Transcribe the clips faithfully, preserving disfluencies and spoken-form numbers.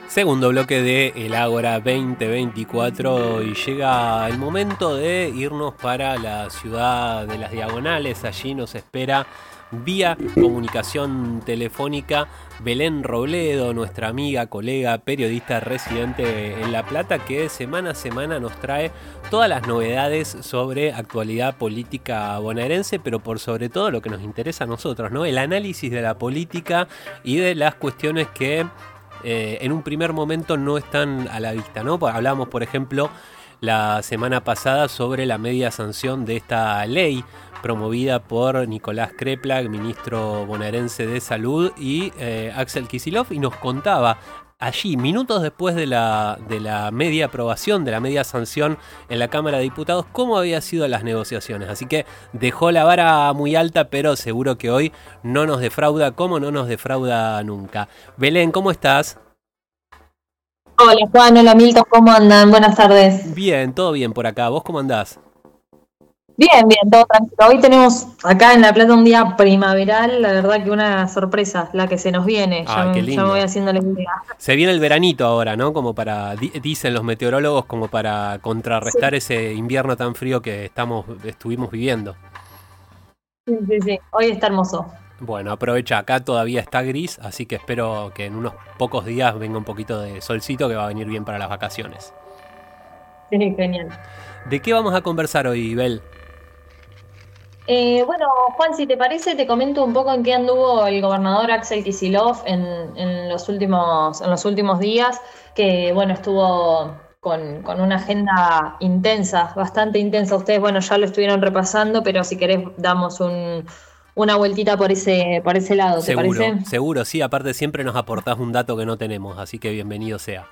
Segundo bloque de El Ágora veinte veinticuatro y llega el momento de irnos para la ciudad de las Diagonales. Allí nos espera vía comunicación telefónica Belén Robledo, nuestra amiga, colega, periodista residente en La Plata, que semana a semana nos trae todas las novedades sobre actualidad política bonaerense, pero por sobre todo lo que nos interesa a nosotros, ¿no? El análisis de la política y de las cuestiones que Eh, en un primer momento no están a la vista, ¿no? Hablábamos, por ejemplo, la semana pasada sobre la media sanción de esta ley promovida por Nicolás Crepla, ministro bonaerense de Salud, y eh, Axel Kicillof, y nos contaba allí, minutos después de la, de la media aprobación, de la media sanción en la Cámara de Diputados, cómo habían sido las negociaciones. Así que dejó la vara muy alta, pero seguro que hoy no nos defrauda, como no nos defrauda nunca. Belén, ¿cómo estás? Hola Juan, hola Milton, ¿cómo andan? Buenas tardes. Bien, todo bien por acá. ¿Vos cómo andás? Bien, bien, todo tranquilo. Hoy tenemos acá en La Plata un día primaveral, la verdad que una sorpresa, la que se nos viene. Ay, ya, qué lindo. ya me voy haciendo la idea. Se viene el veranito ahora, ¿no? Como para, dicen los meteorólogos, como para contrarrestar sí. ese invierno tan frío que estamos, estuvimos viviendo. Sí, sí, sí. Hoy está hermoso. Bueno, aprovecha, acá todavía está gris, así que espero que en unos pocos días venga un poquito de solcito que va a venir bien para las vacaciones. Sí, genial. ¿De qué vamos a conversar hoy, Bel? Eh, bueno, Juan, si te parece, te comento un poco en qué anduvo el gobernador Axel Kicillof en, en, los últimos, en los últimos días, que bueno, estuvo con, con una agenda intensa, bastante intensa. Ustedes, bueno, ya lo estuvieron repasando, pero si querés damos un, una vueltita por ese, por ese lado, ¿te seguro, parece? Seguro, sí, aparte siempre nos aportás un dato que no tenemos, así que bienvenido sea.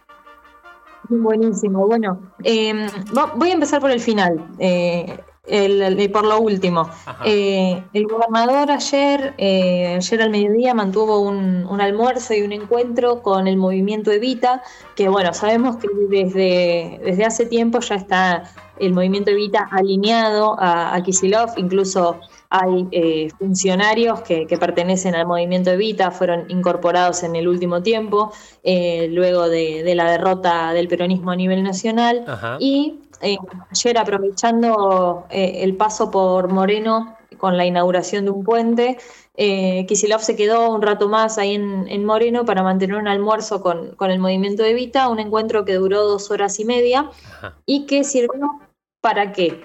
Buenísimo, bueno, eh, voy a empezar por el final. Eh, El, el, por lo último, eh, el gobernador ayer, eh, ayer al mediodía mantuvo un, un almuerzo y un encuentro con el movimiento Evita, que bueno, sabemos que desde, desde hace tiempo ya está el movimiento Evita alineado a, a Kicillof, incluso hay eh, funcionarios que, que pertenecen al movimiento Evita, fueron incorporados en el último tiempo, eh, luego de, de la derrota del peronismo a nivel nacional. Ajá. y Eh, ayer aprovechando eh, el paso por Moreno con la inauguración de un puente, eh, Kicillof se quedó un rato más ahí en, en Moreno para mantener un almuerzo con, con el movimiento de Evita, un encuentro que duró dos horas y media. Ajá. Y que sirvió para qué?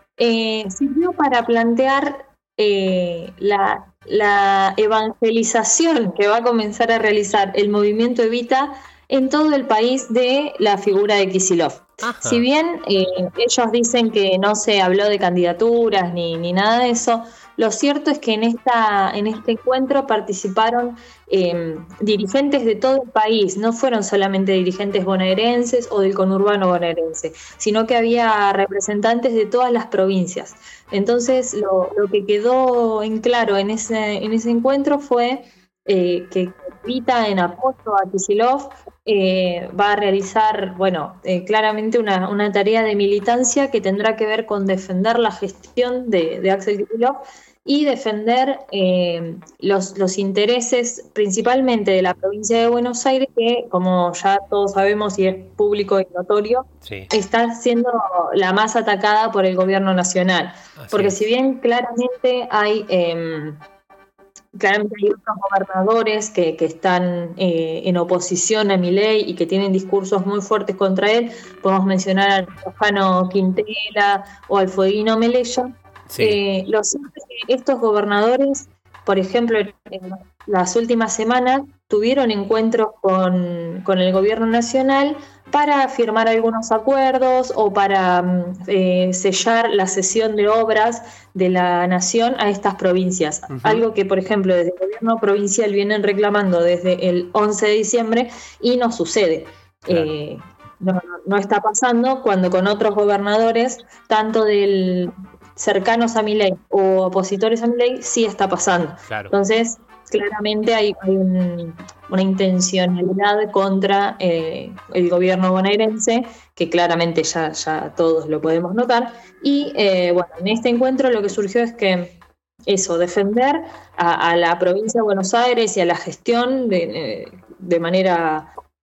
Eh, sirvió para plantear eh, la, la evangelización que va a comenzar a realizar el movimiento Evita en todo el país de la figura de Kicillof. Ajá. Si bien eh, ellos dicen que no se habló de candidaturas ni, ni nada de eso, lo cierto es que en, esta, en este encuentro participaron eh, dirigentes de todo el país, no fueron solamente dirigentes bonaerenses o del conurbano bonaerense, sino que había representantes de todas las provincias. Entonces lo, lo que quedó en claro en ese, en ese encuentro fue eh, que Evita, en apoyo a Kicillof, eh, va a realizar, bueno, eh, claramente una, una tarea de militancia que tendrá que ver con defender la gestión de, de Axel Kicillof y defender eh, los, los intereses principalmente de la provincia de Buenos Aires, que como ya todos sabemos y es público y notorio, sí. está siendo la más atacada por el gobierno nacional. Así Porque es. si bien claramente hay... Eh, Claramente hay otros gobernadores que, que están eh, en oposición a Milei y que tienen discursos muy fuertes contra él. Podemos mencionar al Riojano Quintela o al Fueguino Melella. Sí. Eh, lo cierto es que estos gobernadores, por ejemplo, en las últimas semanas tuvieron encuentros con, con el gobierno nacional para firmar algunos acuerdos o para eh, sellar la cesión de obras de la nación a estas provincias. Uh-huh. Algo que, por ejemplo, desde el gobierno provincial vienen reclamando desde el once de diciembre y no sucede. Claro. Eh, no, no está pasando cuando con otros gobernadores, tanto del cercanos a Milei o opositores a Milei, sí está pasando. Claro. Entonces, claramente hay, hay un, una intencionalidad contra eh, el gobierno bonaerense, que claramente ya, ya todos lo podemos notar. Y eh, bueno, en este encuentro lo que surgió es que eso, defender a, a la provincia de Buenos Aires y a la gestión de, de manera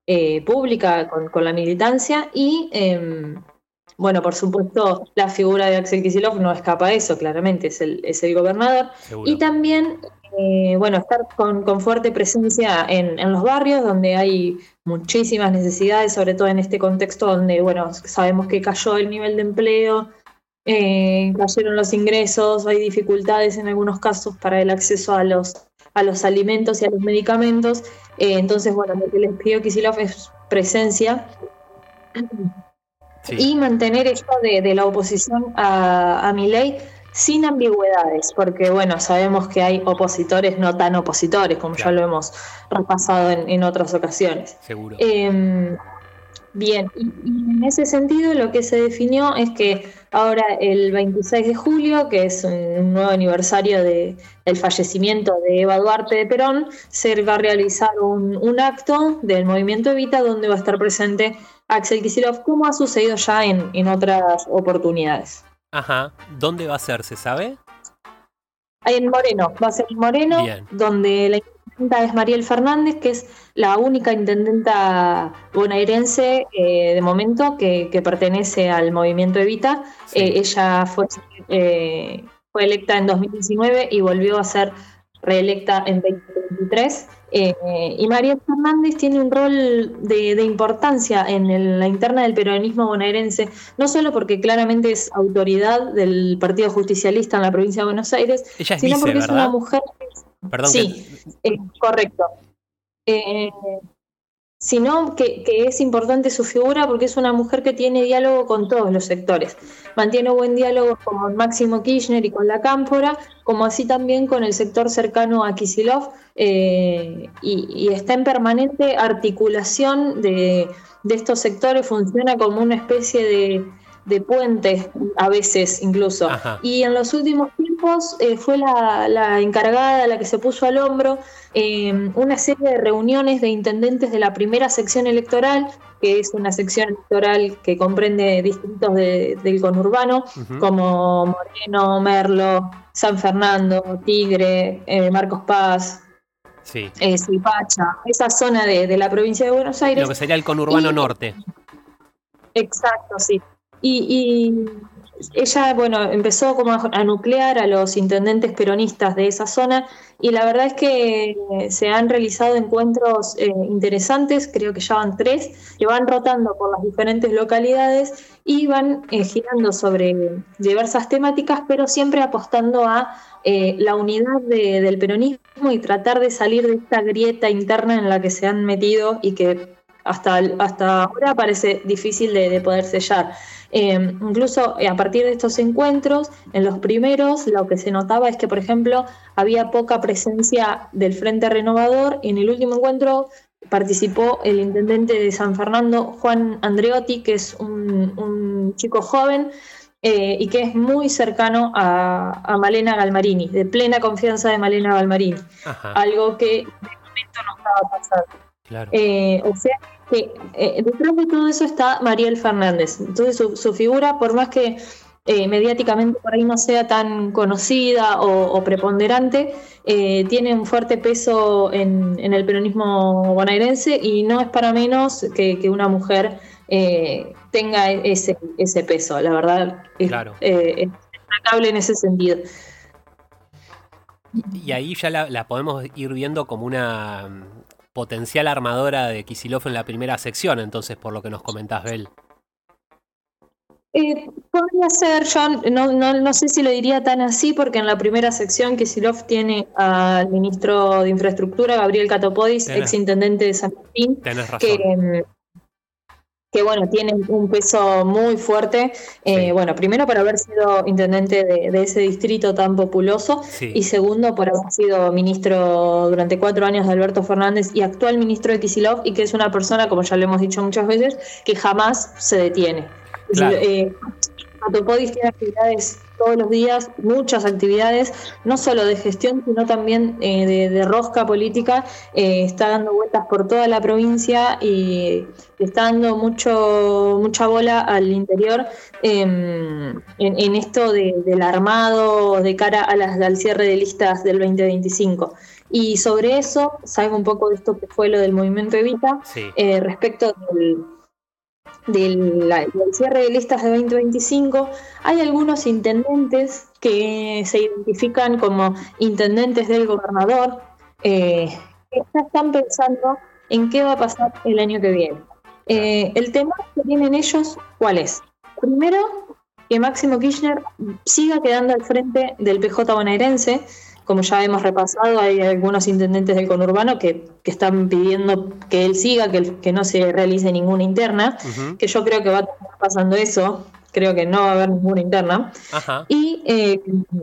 eh, pública con, con la militancia y, eh, bueno, por supuesto, la figura de Axel Kicillof no escapa a eso, claramente, es el, es el gobernador. Seguro. Y también, eh, bueno, estar con, con fuerte presencia en, en los barrios donde hay muchísimas necesidades, sobre todo en este contexto donde, bueno, sabemos que cayó el nivel de empleo, eh, cayeron los ingresos, hay dificultades en algunos casos para el acceso a los, a los alimentos y a los medicamentos. Eh, entonces, bueno, lo que les pidió Kicillof es presencia. Sí. Y mantener esto de, de la oposición a, a Milei sin ambigüedades, porque bueno, sabemos que hay opositores no tan opositores, como claro. ya lo hemos repasado en, en otras ocasiones. Seguro. Eh, bien, y, y en ese sentido lo que se definió es que ahora el veintiséis de julio, que es un nuevo aniversario de, del fallecimiento de Eva Duarte de Perón, se va a realizar un, un acto del movimiento Evita donde va a estar presente Axel Kicillof, como ha sucedido ya en, en otras oportunidades. Ajá. ¿Dónde va a ser, se sabe? En Moreno, va a ser en Moreno, Bien. Donde la intendenta es Mariel Fernández, que es la única intendenta bonaerense eh, de momento que, que pertenece al movimiento Evita. Sí. Eh, ella fue, eh, fue electa en dos mil diecinueve y volvió a ser reelecta en veinte veintitrés. Eh, y Mariel Fernández tiene un rol de, de importancia en el, la interna del peronismo bonaerense, no solo porque claramente es autoridad del Partido Justicialista en la provincia de Buenos Aires, Ella es sino vice, porque ¿verdad? es una mujer... Perdón, sí, que... eh, correcto. Eh, sino que, que es importante su figura porque es una mujer que tiene diálogo con todos los sectores. Mantiene buen diálogo con Máximo Kirchner y con la Cámpora, como así también con el sector cercano a Kicillof, eh, y, y está en permanente articulación de, de estos sectores, funciona como una especie de, de puente, a veces incluso. Ajá. Y en los últimos tiempos eh, fue la, la encargada, la que se puso al hombro eh, una serie de reuniones de intendentes de la primera sección electoral, que es una sección electoral que comprende distritos de, del conurbano, uh-huh. como Moreno, Merlo, San Fernando, Tigre, eh, Marcos Paz, sí. eh, Suipacha, esa zona de, de la provincia de Buenos Aires. Lo que sería el conurbano y, norte. Exacto, sí. Y, y ella, bueno, empezó como a, a nuclear a los intendentes peronistas de esa zona y la verdad es que se han realizado encuentros eh, interesantes, creo que ya van tres, que van rotando por las diferentes localidades y van eh, girando sobre diversas temáticas, pero siempre apostando a eh, la unidad de, del peronismo y tratar de salir de esta grieta interna en la que se han metido y que hasta, hasta ahora parece difícil de, de poder sellar. Eh, incluso a partir de estos encuentros, en los primeros, lo que se notaba es que, por ejemplo, había poca presencia del Frente Renovador. En el último encuentro participó el intendente de San Fernando, Juan Andreotti, que es un, un chico joven eh, y que es muy cercano a, a Malena Galmarini, de plena confianza de Malena Galmarini. Ajá. Algo que de momento no estaba pasando. Claro. Eh, o sea que eh, detrás de todo eso está Mariel Fernández. Entonces su, su figura, por más que eh, mediáticamente por ahí no sea tan conocida o, o preponderante, eh, tiene un fuerte peso en, en el peronismo bonaerense y no es para menos que, que una mujer eh, tenga ese, ese peso. La verdad es, claro. eh, es destacable en ese sentido. Y ahí ya la, la podemos ir viendo como una potencial armadora de Kicillof en la primera sección, entonces, por lo que nos comentás, Bel. Eh, podría ser, yo no, no, no sé si lo diría tan así, porque en la primera sección Kicillof tiene al ministro de Infraestructura, Gabriel Catopodis, tenés, ex intendente de San Martín, tenés razón. que, que bueno, tiene un peso muy fuerte, eh, sí. Bueno, primero por haber sido intendente de, de ese distrito tan populoso, sí. Y segundo por haber sido ministro durante cuatro años de Alberto Fernández y actual ministro de Kicillof, y que es una persona, como ya lo hemos dicho muchas veces, que jamás se detiene. Claro. Eh, Catopodis tiene actividades todos los días, muchas actividades, no solo de gestión, sino también eh, de, de rosca política, eh, está dando vueltas por toda la provincia y está dando mucho mucha bola al interior eh, en, en esto de, del armado de cara a las, al cierre de listas del veinte veinticinco. Y sobre eso, salgo un poco de esto que fue lo del movimiento Evita, sí. eh, respecto del, del, la, del cierre de listas de veinte veinticinco, hay algunos intendentes que se identifican como intendentes del gobernador, eh, que ya están pensando en qué va a pasar el año que viene. Eh, el temor que tienen ellos, ¿cuál es? Primero, que Máximo Kirchner siga quedando al frente del P J bonaerense. Como ya hemos repasado, hay algunos intendentes del conurbano que, que están pidiendo que él siga, que, que no se realice ninguna interna, uh-huh. que yo creo que va a estar pasando eso, creo que no va a haber ninguna interna. Ajá. Y eh,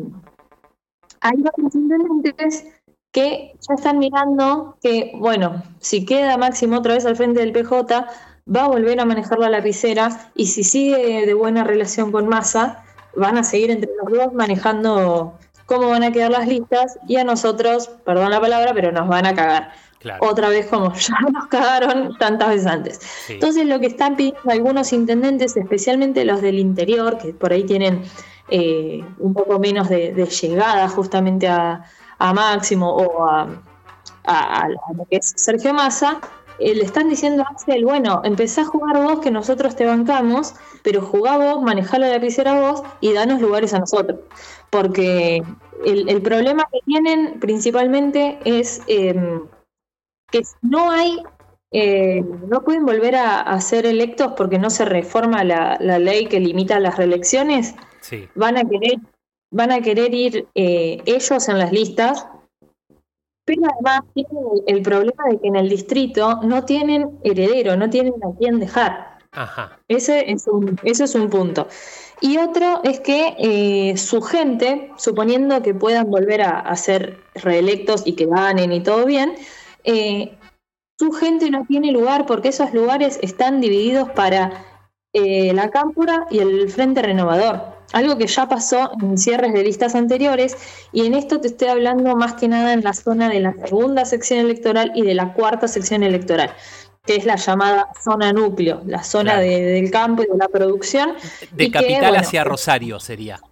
hay otros intendentes que ya están mirando que, bueno, si queda Máximo otra vez al frente del P J, va a volver a manejar la lapicera, y si sigue de buena relación con Massa, van a seguir entre los dos manejando cómo van a quedar las listas, y a nosotros, perdón la palabra, pero nos van a cagar. Claro. Otra vez como ya nos cagaron tantas veces antes. Sí. Entonces lo que están pidiendo algunos intendentes, especialmente los del interior, que por ahí tienen eh, un poco menos de, de llegada justamente a, a Máximo o a, a, a lo que es Sergio Massa, eh, le están diciendo a Axel, bueno, empezá a jugar vos que nosotros te bancamos, pero jugá vos, manejá la lapicera vos y danos lugares a nosotros. Porque el, el problema que tienen principalmente es eh, que no hay, eh, no pueden volver a, a ser electos porque no se reforma la, la ley que limita las reelecciones. Sí. Van a querer, van a querer ir eh, ellos en las listas, pero además tienen el, el problema de que en el distrito no tienen heredero, no tienen a quién dejar. Ajá. Ese es un, ese es un punto. Y otro es que eh, su gente, suponiendo que puedan volver a, a ser reelectos y que ganen y todo bien, eh, su gente no tiene lugar porque esos lugares están divididos para eh, la Cámpora y el Frente Renovador. Algo que ya pasó en cierres de listas anteriores, y en esto te estoy hablando más que nada en la zona de la segunda sección electoral y de la cuarta sección electoral, que es la llamada zona núcleo, la zona claro. de, del campo y de la producción. De y capital que, bueno, hacia Rosario sería.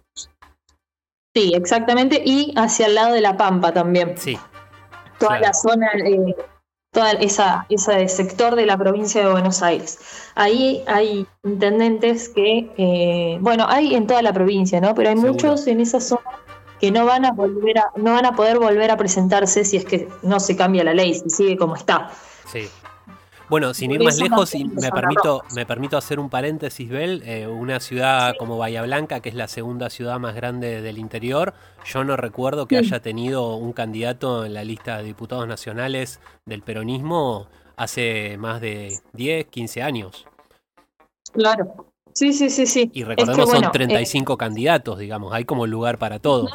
Sí, exactamente, y hacia el lado de La Pampa también. Sí. Toda claro. la zona, eh, toda esa ese sector de la provincia de Buenos Aires. Ahí hay intendentes que, eh, bueno, hay en toda la provincia, ¿no? Pero hay Seguro. muchos en esa zona que no van a volver a, no van a poder volver a presentarse si es que no se cambia la ley, si sigue como está. Sí. Bueno, sin ir más lejos, y me permito, me permito hacer un paréntesis, Bel, eh, una ciudad como Bahía Blanca, que es la segunda ciudad más grande del interior, yo no recuerdo que haya tenido un candidato en la lista de diputados nacionales del peronismo hace más de diez, quince años. Claro, sí, sí, sí, sí. Y recordemos es que, bueno, son treinta y cinco eh, candidatos, digamos, hay como lugar para todos.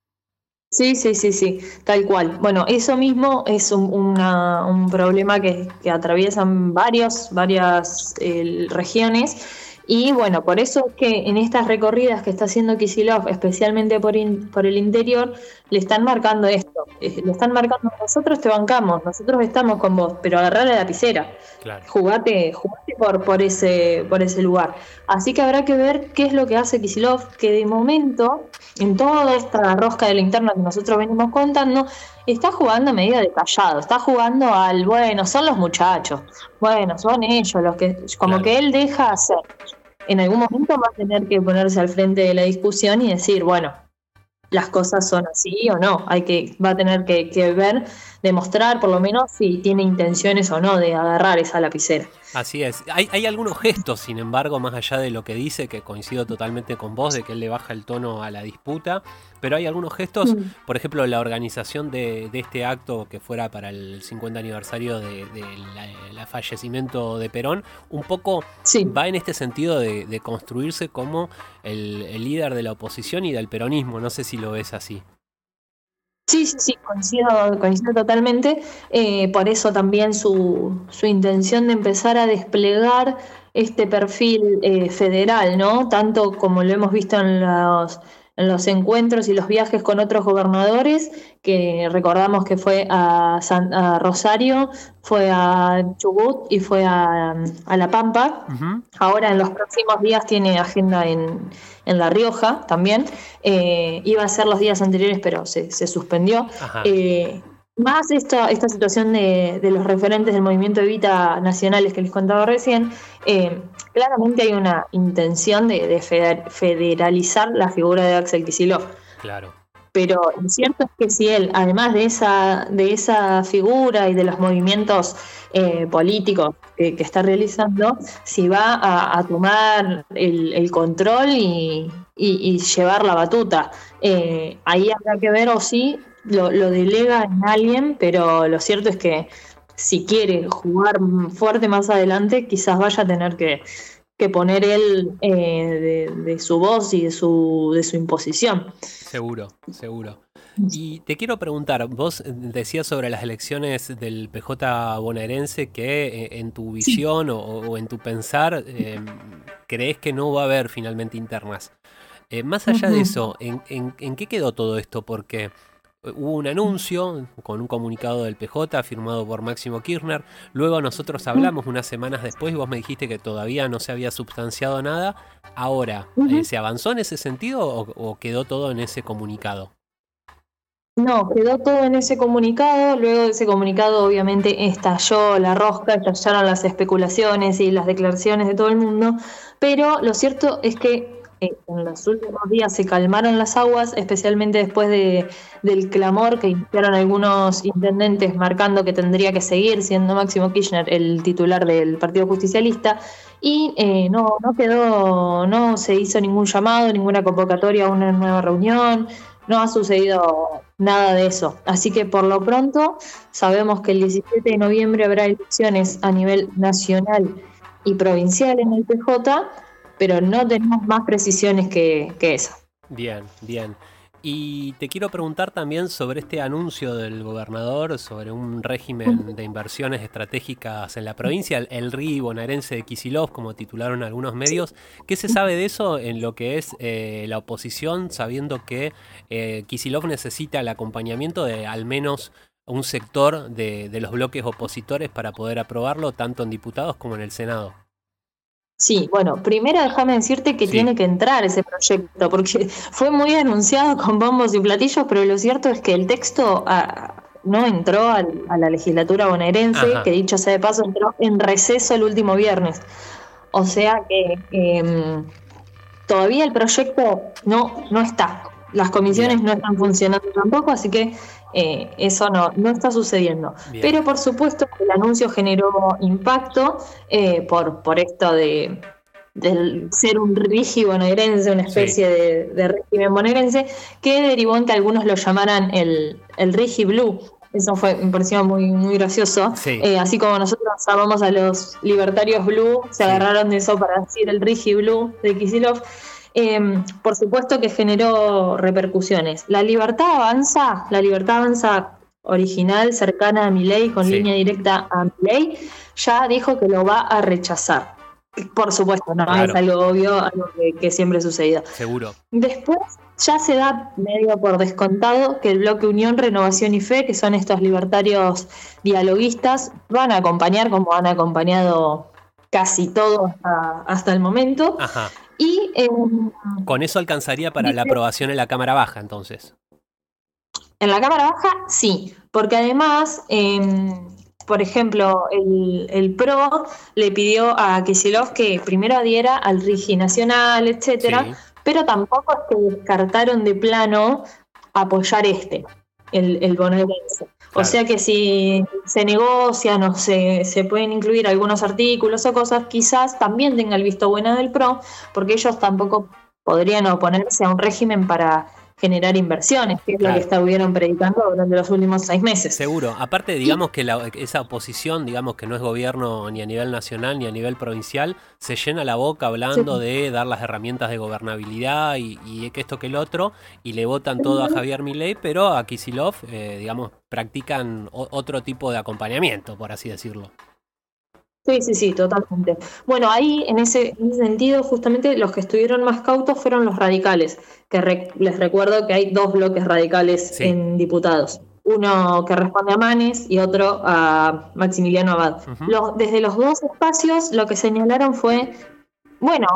Sí, sí, sí, sí, tal cual. Bueno, eso mismo es un, una, un problema que, que atraviesan varios, varias eh, regiones. Y bueno, por eso es que en estas recorridas que está haciendo Kicillof, especialmente por, in, por el interior, le están marcando esto. Eh, le están marcando, nosotros te bancamos, nosotros estamos con vos, pero agarrá la lapicera. Claro. Jugate, jugate por, por, ese, por ese lugar. Así que habrá que ver qué es lo que hace Kicillof, que de momento, en toda esta rosca de la interna que nosotros venimos contando, está jugando a medida de callado, está jugando al, bueno, son los muchachos, bueno, son ellos los que, como claro. que él deja hacer. En algún momento va a tener que ponerse al frente de la discusión y decir, bueno, las cosas son así o no. Hay que, va a tener que, que ver, demostrar por lo menos si tiene intenciones o no de agarrar esa lapicera. Así es. Hay, hay algunos gestos, sin embargo, más allá de lo que dice, que coincido totalmente con vos, de que él le baja el tono a la disputa, pero hay algunos gestos, mm. por ejemplo, la organización de, de este acto que fuera para el cincuenta aniversario de, de la, la fallecimiento de Perón, un poco sí. va en este sentido de, de construirse como el, el líder de la oposición y del peronismo. No sé si lo ves así. Sí, sí, sí, coincido, coincido totalmente. Eh, por eso también su, su intención de empezar a desplegar este perfil eh, federal, ¿no? Tanto como lo hemos visto en los, en los encuentros y los viajes con otros gobernadores, que recordamos que fue a, San, a Rosario, fue a Chubut y fue a, a La Pampa. Uh-huh. Ahora en los próximos días tiene agenda en, en La Rioja también. Eh, iba a ser los días anteriores, pero se, se suspendió. Eh, más esta, esta situación de, de los referentes del movimiento Evita nacionales que les contaba recién, eh, claramente hay una intención de, de federalizar la figura de Axel Kicillof. Claro. Pero lo cierto es que si él, además de esa, de esa figura y de los movimientos eh, políticos que, que está realizando, si va a, a tomar el, el control y, y, y llevar la batuta, eh, ahí habrá que ver o sí lo, lo delega en alguien, pero lo cierto es que si quiere jugar fuerte más adelante, quizás vaya a tener que, que poner él eh, de, de su voz y de su, de su imposición. Seguro, seguro. Y te quiero preguntar, vos decías sobre las elecciones del P J bonaerense que eh, en tu visión sí. o, o en tu pensar eh, crees que no va a haber finalmente internas. Eh, más allá uh-huh. de eso, ¿en, en, ¿en qué quedó todo esto? Porque hubo un anuncio con un comunicado del P J firmado por Máximo Kirchner. Luego nosotros hablamos unas semanas después y vos me dijiste que todavía no se había substanciado nada. Ahora, uh-huh. eh, ¿se avanzó en ese sentido o, o quedó todo en ese comunicado? No, quedó todo en ese comunicado. Luego de ese comunicado obviamente estalló la rosca, estallaron las especulaciones y las declaraciones de todo el mundo. Pero lo cierto es que Eh, en los últimos días se calmaron las aguas, especialmente después de, del clamor que iniciaron algunos intendentes marcando que tendría que seguir siendo Máximo Kirchner el titular del Partido Justicialista, y eh, no, no quedó, no se hizo ningún llamado, ninguna convocatoria a una nueva reunión, no ha sucedido nada de eso. Así que por lo pronto sabemos que el diecisiete de noviembre habrá elecciones a nivel nacional y provincial en el P J, pero no tenemos más precisiones que, que eso. Bien, bien. Y te quiero preguntar también sobre este anuncio del gobernador sobre un régimen de inversiones estratégicas en la provincia, el, el R I bonaerense de Kicillof, como titularon algunos medios. ¿Qué se sabe de eso en lo que es eh, la oposición, sabiendo que eh, Kicillof necesita el acompañamiento de al menos un sector de, de los bloques opositores para poder aprobarlo, tanto en diputados como en el Senado? Sí, bueno, primero déjame decirte que sí. tiene que entrar ese proyecto, porque fue muy anunciado con bombos y platillos, pero lo cierto es que el texto a, no entró al, a la legislatura bonaerense, Ajá. que dicho sea de paso, entró en receso el último viernes. O sea que eh, todavía el proyecto no, no está. Las comisiones Bien. no están funcionando tampoco, así que Eh, eso no, no está sucediendo. Bien. Pero por supuesto el anuncio generó impacto eh, por, por esto de, de ser un rigi bonaerense, una especie sí. de, de régimen bonaerense, que derivó en que algunos lo llamaran el, el rigi blue. Eso fue, me pareció muy, muy gracioso. Sí. Eh, así como nosotros llamamos a los libertarios blue, se sí. agarraron de eso para decir el rigi blue de Kicillof. Eh, por supuesto que generó repercusiones. La Libertad Avanza, la Libertad Avanza original, cercana a Milei, con sí. línea directa a Milei, ya dijo que lo va a rechazar. Por supuesto, no claro. es algo obvio, algo que, que siempre ha sucedido. Seguro. Después ya se da medio por descontado que el bloque Unión, Renovación y Fe, que son estos libertarios dialoguistas, van a acompañar como han acompañado casi todos a, hasta el momento. Ajá. Y eh, con eso alcanzaría para la aprobación en la Cámara Baja, entonces. En la Cámara Baja, sí, porque además, eh, por ejemplo, el, el P R O le pidió a Kicillof que primero adhiera al RIGI nacional, etcétera, sí. pero tampoco es que descartaron de plano apoyar este, el, el bonaerense. Claro. O sea que si se negocian o se, se pueden incluir algunos artículos o cosas, quizás también tenga el visto bueno del P R O, porque ellos tampoco podrían oponerse a un régimen para generar inversiones, que es claro. lo que estuvieron predicando durante los últimos seis meses. Seguro. Aparte, digamos que la, esa oposición, digamos que no es gobierno ni a nivel nacional ni a nivel provincial, se llena la boca hablando sí. de dar las herramientas de gobernabilidad y, y que esto que el otro, y le votan todo a Javier Milei, pero a Kicillof, eh, digamos, practican o, otro tipo de acompañamiento, por así decirlo. Sí, sí, sí, totalmente. Bueno, ahí en ese, en ese sentido, justamente los que estuvieron más cautos fueron los radicales, que re, les recuerdo que hay dos bloques radicales sí. en diputados. Uno que responde a Manes y otro a Maximiliano Abad. Uh-huh. Los, desde los dos espacios lo que señalaron fue, bueno,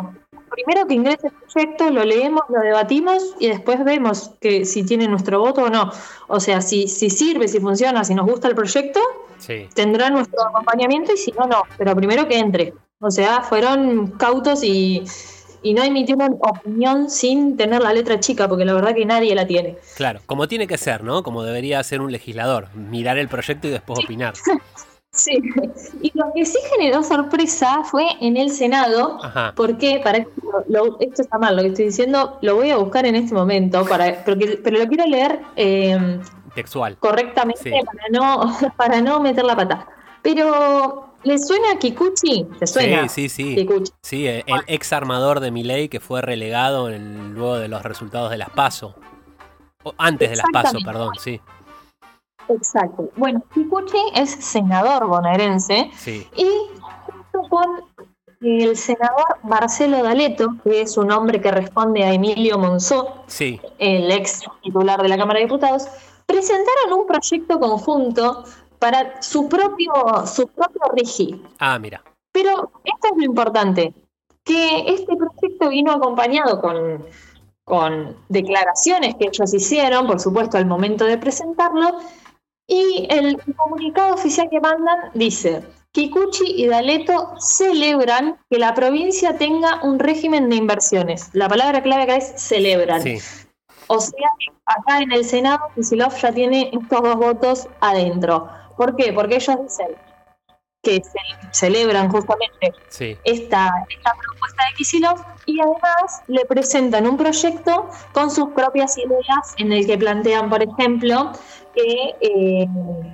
primero que ingrese el proyecto, lo leemos, lo debatimos y después vemos que si tiene nuestro voto o no. O sea, si, si sirve, si funciona, si nos gusta el proyecto, sí, tendrá nuestro acompañamiento y si no, no. Pero primero que entre. O sea, fueron cautos y, y no emitieron opinión sin tener la letra chica, porque la verdad que nadie la tiene. Claro, como tiene que ser, ¿no? Como debería ser un legislador, mirar el proyecto y después sí. opinar. Sí, y lo que sí generó sorpresa fue en el Senado, Ajá. porque, para lo, lo, esto está mal, lo que estoy diciendo, lo voy a buscar en este momento, para, pero, que, pero lo quiero leer eh, textual, correctamente sí. para, no, para no meter la pata. Pero, ¿le suena a Kikuchi? ¿Te suena? Sí, sí, sí. Kikuchi. Sí, el, el ex armador de Milei que fue relegado en el, luego de los resultados de las PASO. O antes de las PASO, perdón, sí. Exacto. Bueno, Kikuchi es senador bonaerense sí. y junto con el senador Marcelo D'Aleto, que es un hombre que responde a Emilio Monzó, sí. el ex titular de la Cámara de Diputados, presentaron un proyecto conjunto para su propio, su propio RIGI. Ah, mira. Pero esto es lo importante, que este proyecto vino acompañado con, con declaraciones que ellos hicieron, por supuesto, al momento de presentarlo. Y el comunicado oficial que mandan dice: Kikuchi y D'Aleto celebran que la provincia tenga un régimen de inversiones. La palabra clave acá es celebran. Sí. O sea, acá en el Senado Kicillof ya tiene estos dos votos adentro. ¿Por qué? Porque ellos dicen que ce- celebran justamente sí. esta, esta propuesta de Kicillof y además le presentan un proyecto con sus propias ideas en el que plantean, por ejemplo, que eh,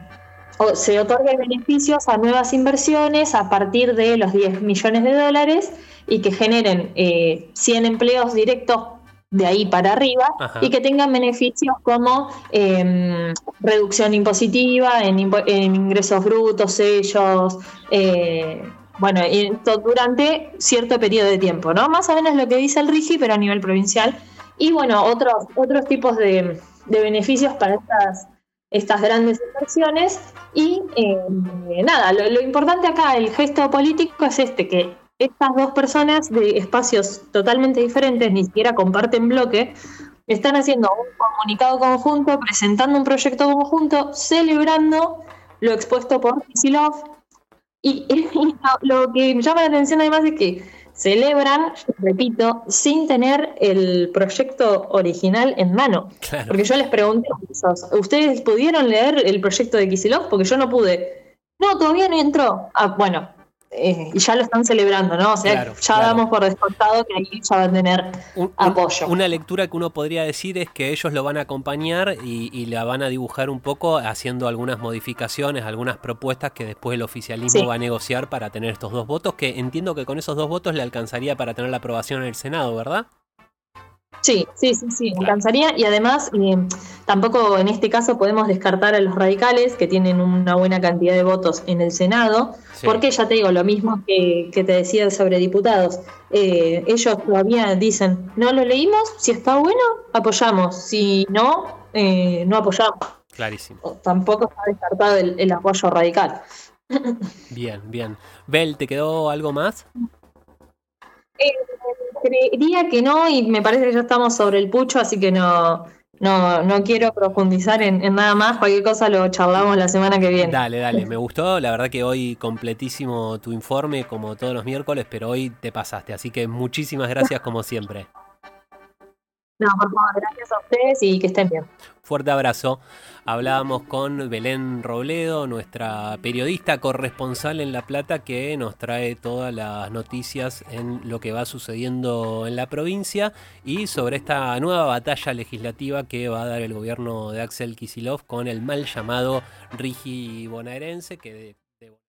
se otorguen beneficios a nuevas inversiones a partir de los diez millones de dólares y que generen eh, cien empleos directos de ahí para arriba. Ajá. Y que tengan beneficios como eh, reducción impositiva en, impo- en ingresos brutos, sellos, eh, bueno, y to- durante cierto periodo de tiempo, ¿no? Más o menos lo que dice el RIGI, pero a nivel provincial. Y bueno, otros, otros tipos de, de beneficios para estas, estas grandes inversiones. Y eh, nada, lo, lo importante acá, el gesto político es este, que estas dos personas de espacios totalmente diferentes, ni siquiera comparten bloque, están haciendo un comunicado conjunto, presentando un proyecto conjunto, celebrando lo expuesto por Kicillof. Y, y lo, lo que me llama la atención además es que celebran, repito, sin tener el proyecto original en mano. Claro. Porque yo les pregunté, ¿ustedes pudieron leer el proyecto de Kicillof? Porque yo no pude. No, todavía no entró. Ah, bueno. Eh, y ya lo están celebrando, ¿no? O sea, claro, ya claro. damos por descontado que ahí ya va a tener un, apoyo. Un, una lectura que uno podría decir es que ellos lo van a acompañar y, y la van a dibujar un poco haciendo algunas modificaciones, algunas propuestas que después el oficialismo sí. va a negociar para tener estos dos votos, que entiendo que con esos dos votos le alcanzaría para tener la aprobación en el Senado, ¿verdad? Sí, sí, sí, sí, claro. Alcanzaría y además eh, tampoco en este caso podemos descartar a los radicales que tienen una buena cantidad de votos en el Senado, sí. porque ya te digo, lo mismo que, que te decía sobre diputados, eh, ellos todavía dicen, no lo leímos, si está bueno, apoyamos, si no, eh, no apoyamos. Clarísimo. Tampoco está descartado el, el apoyo radical. Bien, bien. Bel, ¿te quedó algo más? Eh, creería que no y me parece que ya estamos sobre el pucho, así que no, no, no quiero profundizar en, en nada más. Cualquier cosa lo charlamos la semana que viene. Dale, dale, me gustó. La verdad que hoy completísimo tu informe como todos los miércoles, pero hoy te pasaste, así que muchísimas gracias como siempre. No, por favor, gracias a ustedes y que estén bien. Fuerte abrazo. Hablábamos con Belén Robledo, nuestra periodista corresponsal en La Plata, que nos trae todas las noticias en lo que va sucediendo en la provincia y sobre esta nueva batalla legislativa que va a dar el gobierno de Axel Kicillof con el mal llamado RIGI bonaerense, que